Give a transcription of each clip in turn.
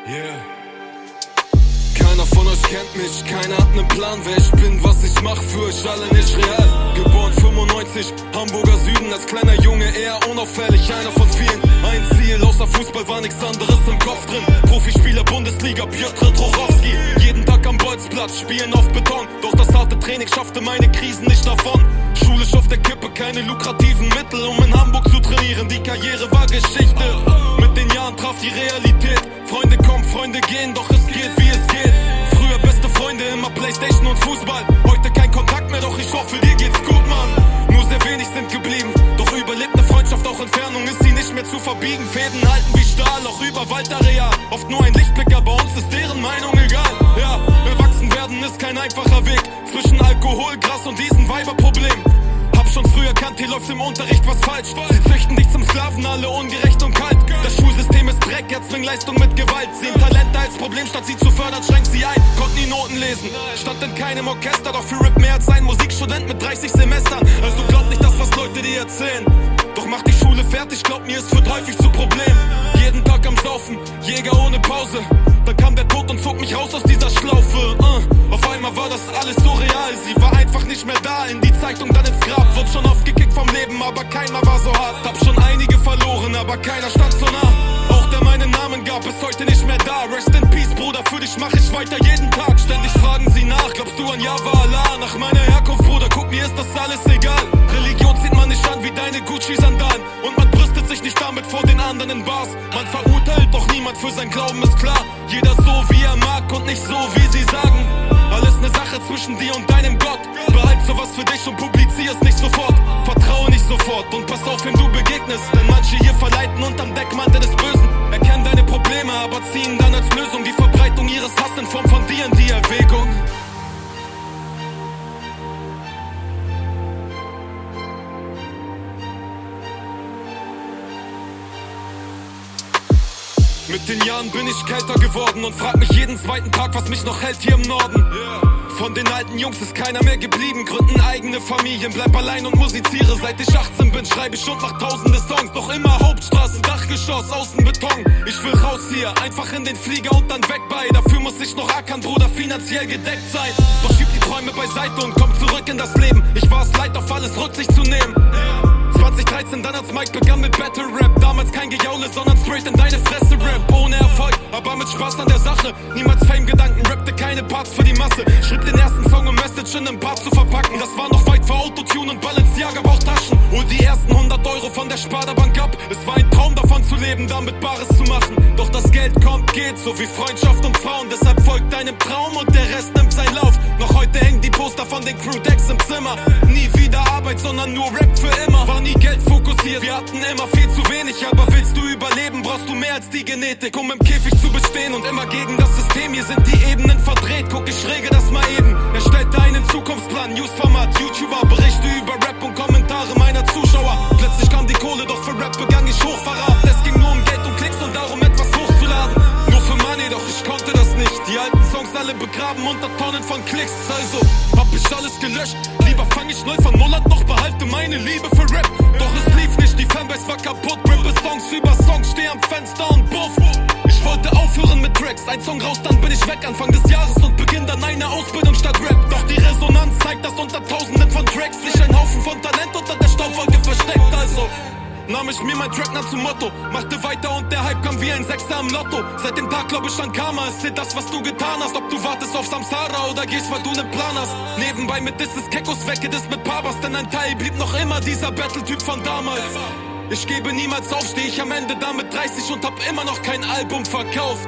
Yeah. Keiner von euch kennt mich, keiner hat nen Plan, wer ich bin, was ich mach, für euch alle nicht real. Geboren 95, Hamburger Süden, als kleiner Junge eher unauffällig, einer von vielen. Ein Ziel, außer Fußball war nichts anderes im Kopf drin. Profispieler, Bundesliga, Piotr Trochowski. Jeden Tag am Bolzplatz, spielen auf Beton. Doch das harte Training schaffte meine Krisen nicht davon. Schulisch auf der Kippe, keine lukrativen Mittel, um in Hamburg zu trainieren. Die Karriere war Geschichte. Mit den Jahren traf die Realität. Freunde kommen, Freunde gehen, doch es geht, wie es geht. Früher beste Freunde, immer Playstation und Fußball. Heute kein Kontakt mehr, doch ich hoffe, dir geht's gut, Mann. Nur sehr wenig sind geblieben, doch überlebt eine Freundschaft, auch Entfernung ist sie nicht mehr zu verbiegen. Fäden halten wie Stahl, auch über Waldareal. Oft nur ein Lichtblick, aber uns ist deren Meinung egal. Ja, erwachsen werden ist kein einfacher Weg. Zwischen Alkohol, Gras und diesem Weiberproblem. Hab schon früh erkannt, hier läuft im Unterricht was falsch. Sie züchten dich zum Sklaven, alle ungerecht und kalt. Das Schulsystem ist Dreck, erzwingt Leistung mit Gewalt. Sehen Talente als Problem, statt sie zu fördern, schränkt sie ein. Konnten die Noten lesen, stand in keinem Orchester. Doch für Rap mehr als ein Musikstudent mit 30 Semestern. Also glaub nicht das, was Leute dir erzählen. Doch mach die Schule fertig, glaub mir, es wird häufig zu Problem. Jeden Tag am Saufen, Jäger ohne Pause. Dann kam der Tod und zog mich raus aus dieser Schlaufe. Auf einmal war das alles so real. Sie war einfach nicht mehr da, in die Zeitung, dann ins Grab. Wurde schon oft gekickt vom Leben, aber keiner war so hart. Hab schon einige verloren, aber keiner stand so nah. Auch der meinen Namen gab, ist heute nicht mehr da. Rest in Peace, Bruder, für dich mach ich weiter jeden Tag. Ständig fragen sie nach, glaubst du an Java Allah? Nach meiner Herkunft, Bruder, guck, mir ist das alles egal. Religion zieht man nicht an wie deine Gucci-Sandalen. Und man brüstet sich nicht damit vor den anderen in Bars. Man verurteilt doch niemand für sein Glauben, ist klar. Jeder so, wie er mag und nicht so, wie sie sagen. Alles ne Sache zwischen dir und deinem Gott. Behalt sowas für dich und publizier's nicht sofort. Vertraue nicht sofort und pass auf, wem du begegnest. Denn manche hier verleiten unterm Deckmantel des Bösen. Erkennen deine Probleme, aber ziehen dann als Lösung die Verbreitung ihres Hasses in Form von dir in die Erwägung. Mit den Jahren bin ich kälter geworden und frag mich jeden zweiten Tag, was mich noch hält hier im Norden. Von den alten Jungs ist keiner mehr geblieben, gründen eigene Familien, bleib allein und musiziere. Seit ich 18 bin, schreibe ich und mach tausende Songs. Noch immer Hauptstraße, Dachgeschoss, außen Beton. Ich will raus hier, einfach in den Flieger und dann weg bei. Dafür muss ich noch ackern, Bruder, finanziell gedeckt sein. Doch schieb die Träume beiseite und komm zurück in das Leben. Ich war es leid, auf alles Rücksicht zu nehmen. 2013 dann als Mike begann mit Battle Rap. Damals kein Gejaule, sondern straight in deine Fresse Rap. Ohne Erfolg, aber mit Spaß an der Sache. Niemals Fame-Gedanken, rappte keine Parts für die Masse. Schrieb den ersten Song, um Message in einem Part zu verpacken. Das war noch weit vor Autotune und Balenciaga Bauchtaschen. Hol die ersten 100 Euro von der Sparda-Bank ab. Es war ein Traum davon zu leben, damit Bares zu machen. Doch das Geld kommt, geht, so wie Freundschaft und Frauen. Deshalb folgt deinem Traum und der Rest nimmt seinen Lauf. Noch heute hängen die Poster von den Crew-Decks im Zimmer. Nie wieder Arbeit, sondern nur Rap für immer. War nie Geld fokussiert, wir hatten immer viel zu wenig. Aber willst du überleben, brauchst du mehr als die Genetik, um im Käfig zu bestehen und immer gegen das System. Hier sind die Ebenen verdreht, guck, ich regel das mal eben. Erstellte einen Zukunftsplan, Newsformat, YouTuber, Berichte über Rap und Kommentare meiner Zuschauer. Plötzlich kam die Kohle, doch für Rap begann ich Hochverrat. Es ging nur um Geld und Klicks und darum etwas hochzuladen. Nur für Money, doch ich konnte das nicht. Die alten Songs alle begraben unter Tonnen von Klicks. Also hab ich alles gelöscht, lieber fang ich neu von Null an, doch behalte meine Liebe für Rap. Doch es lief nicht, die Fanbase war kaputt. Rappe Songs über Songs, steh am Fenster und buff. Ich wollte aufhören mit Tracks, ein Song raus, dann bin ich weg. Anfang des Jahres und beginn dann eine Ausbildung statt Rap. Doch die Resonanz zeigt, dass unter Tausenden von Tracks sich ein Haufen von Talent unter der Staubwolke versteckt. Also nahm ich mir mein Trackname zum Motto, machte weiter und der Hype kam wie ein Sechser im Lotto. Seit dem Tag glaub ich an Karma, es zählt das, was du getan hast. Ob du wartest auf Samsara oder gehst, weil du nen Plan hast. Nebenbei mit Disses Kekos weggedisst mit Pabas, denn ein Teil blieb noch immer dieser Battle-Typ von damals. Ich gebe niemals auf, steh ich am Ende da mit 30 und hab immer noch kein Album verkauft.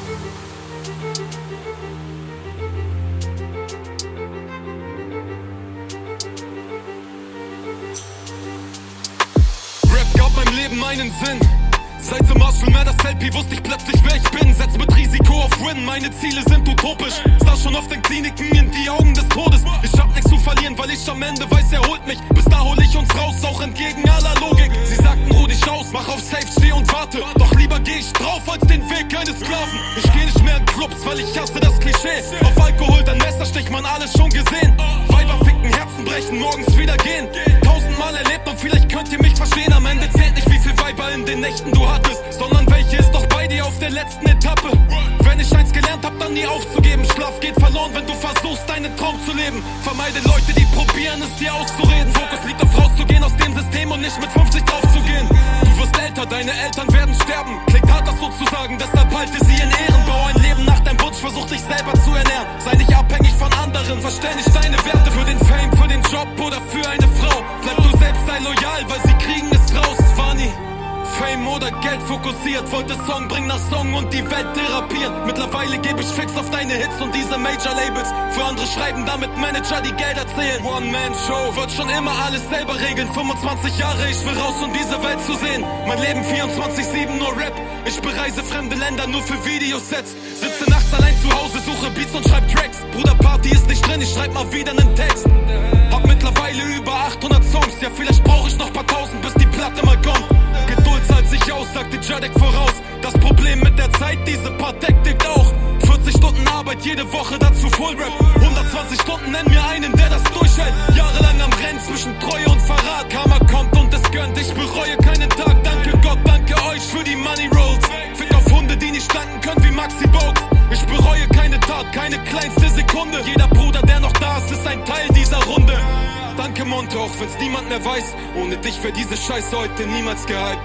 Rap gab meinem Leben einen Sinn. Seit The Marshall Mathers LP wusste ich plötzlich, wer ich bin. Setz mit Risiko auf Win, meine Ziele sind utopisch. Sah schon auf den Kliniken in die Augen des Todes. Ich hab nichts zu verlieren, weil ich am Ende weiß, er holt mich. Bis da hol ich uns raus, auch entgegen aller Logik. Sie sagten, ruh dich aus, mach auf Safe, steh und warte. Doch lieber geh ich drauf, als den Weg eines Sklaven. Ich geh nicht mehr in Clubs, weil ich hasse das Klischee. Auf Alkohol, dann Messerstich, man alles schon gesehen. Weiber ficken, Herzen brechen, morgens wieder gehen. 1000-mal erlebt und vielleicht könnt ihr mich verstehen. Am Ende zählt nicht, wie viel Weiber in den Nächten du hattest, sondern welche ist doch bei dir auf der letzten Etappe. wenn du versuchst, deinen Traum zu leben. Vermeide Leute, die probieren, es dir auszureden. Fokus liegt auf rauszugehen aus dem System und nicht mit 50 draufzugehen. Du wirst älter, deine Eltern werden sterben. Klingt hart, das so zu sagen, deshalb halte sie in Ehren. Bau ein Leben nach deinem Wunsch, versuch dich selber zu ernähren. Sei nicht abhängig von anderen, verstell nicht deine Werte für den Fame, für den Job oder für eine Frau. Bleib du selbst, sei loyal, weil sie kriegen es raus. War nie Fame oder Geld fokussiert, wollte Song bringen nach Song und die Welt therapieren. Mittlerweile gebe ich fix auf deine Hits und diese Major-Labels. Für andere schreiben, damit Manager die Geld erzählen. One-Man-Show wird schon immer alles selber regeln. 25 Jahre, ich will raus, um diese Welt zu sehen. Mein Leben 24/7 nur Rap. Ich bereise fremde Länder nur für Videosets. Sitze nachts allein zu Hause, suche Beats und schreib Tracks. Bruder, Party ist nicht drin, ich schreib mal wieder nen Text. Hab mittlerweile über 800 Songs. Ja, vielleicht brauche ich noch paar tausend, bis die Platte mal kommt. Geduld zahlt sich aus, sagte Jadek voraus. Das Problem mit der Zeit, diese Part deckt auch. 40 Stunden Arbeit jede Woche, dazu Full Rap. 120 Stunden, nenn mir einen, der das durchhält. Jahrelang am Rennen zwischen Treue und Verrat. Karma kommt und es gönnt, ich bereue keinen Tag. Danke Gott, danke euch für die Money Rolls. Fick auf Hunde, die nicht danken können wie Maxi Bogues. Ich bereue keine Tat, keine kleinste Sekunde. Jeder Bruder, der noch da ist, ist ein Teil dieser Runde. Danke Monte, auch wenn's niemand mehr weiß. Ohne dich wäre diese Scheiße heute niemals gehypt.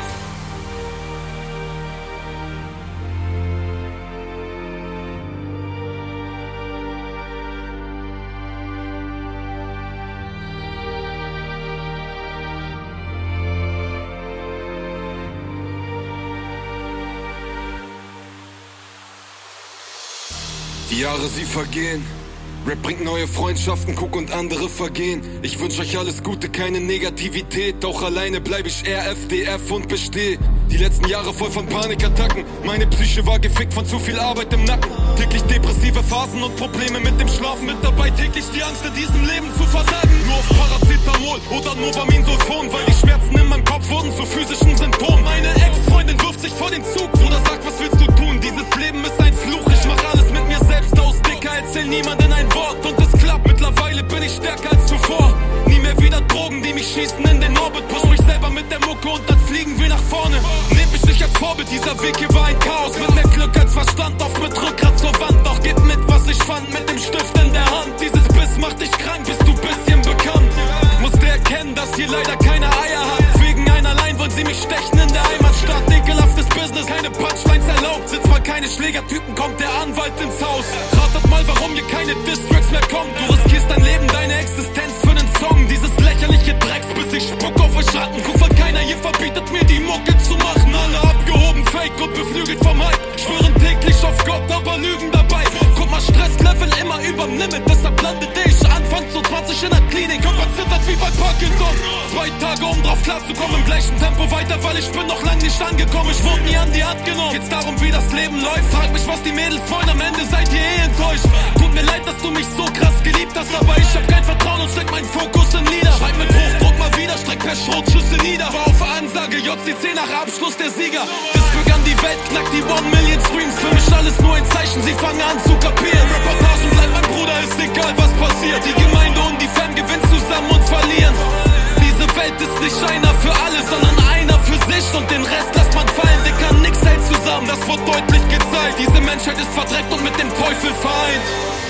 Die Jahre, sie vergehen. Rap bringt neue Freundschaften, guck und andere vergehen. Ich wünsch euch alles Gute, keine Negativität. Auch alleine bleib ich RFDF und besteh. Die letzten Jahre voll von Panikattacken. Meine Psyche war gefickt von zu viel Arbeit im Nacken. Täglich depressive Phasen und Probleme mit dem Schlafen. Mit dabei täglich die Angst, in diesem Leben zu versagen. Nur auf Paracetamol oder Novaminsulfon, weil die Schmerzen in meinem Kopf wurden zu physischen Symptomen. Meine Ex-Freundin wirft sich vor den Zug. Bruder, sag, was willst du tun? Dieses Leben ist ein Fluch. Ich mach alles mit mir selbst aus, Dicker. Erzähl niemanden ein Wort und es klappt. Mittlerweile bin ich stärker als zuvor. Nie mehr wieder Drogen, die mich schießen in den Orbit. Push mich selber mit der Mucke und dann fliegen wir nach vorne. Nehmt mich nicht als Vorbild, dieser Weg hier war ein Chaos. Mit mehr Glück als Verstand, oft mit Rückgrat zur Wand. Doch gib mit, was ich fand, mit dem Stift in der Hand. Dieses Biss macht dich krank, bist du bisschen bekannt. Musste erkennen, dass hier leider keine Eier hat. Wegen einer Line wollen sie mich stechen in der Heimatstadt. Ekelhaftes Business, keine Punchlines erlaubt. Sitzt mal keine Schlägertypen, kommt der Anwalt ins Haus. Ratet mal, warum hier keine Distracks mehr kommen. Du riskierst dein Leben, deine Existenz für nen Song. Dieses lächerliche Drecks, bis ich spuck auf euch Ratten. Guck, weil keiner hier verbietet mir die Mucke zu machen. Alle abgehoben, fake und beflügelt vom Hype. Schwören täglich auf Gott, aber lügen dabei. Guck mal, Stresslevel immer überm Limit. Deshalb landete ich Anfang zu 20 in der Klinik. Körper zittert wie bei Parkinson. 2 Tage, um drauf klarzukommen, im gleichen Tempo weiter, weil ich bin noch lang nicht angekommen. Ich wurde nie an die Hand genommen. Geht's darum, wie das Leben läuft? Frag mich, was die Mädels wollen, am Ende seid ihr enttäuscht. Tut mir leid, dass du mich so krass geliebt hast, aber ich hab kein Vertrauen und steck meinen Fokus in Lieder. Schreib mit Hochdruck mal wieder, streck per Schrotschüsse nieder. War auf Ansage, JCC nach Abschluss der Sieger. Bis begann die Welt, knackt die 1 Million Streams. Für mich alles nur ein Zeichen, sie fangen an zu kapieren. Reportagen bleibt mein Bruder, ist egal was passiert. Die Gemeinde und die Fan gewinnen zusammen und verlieren. Diese Welt ist nicht einer für alle, sondern einer für sich. Und den Rest lässt man fallen, Dicker, nix hält zusammen. Das wird deutlich gezeigt, diese Menschheit ist verdreckt und mit dem Teufel vereint.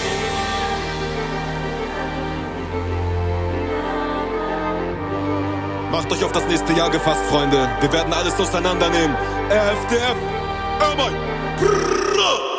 Macht euch auf das nächste Jahr gefasst, Freunde. Wir werden alles auseinandernehmen. RFDF, oh mein.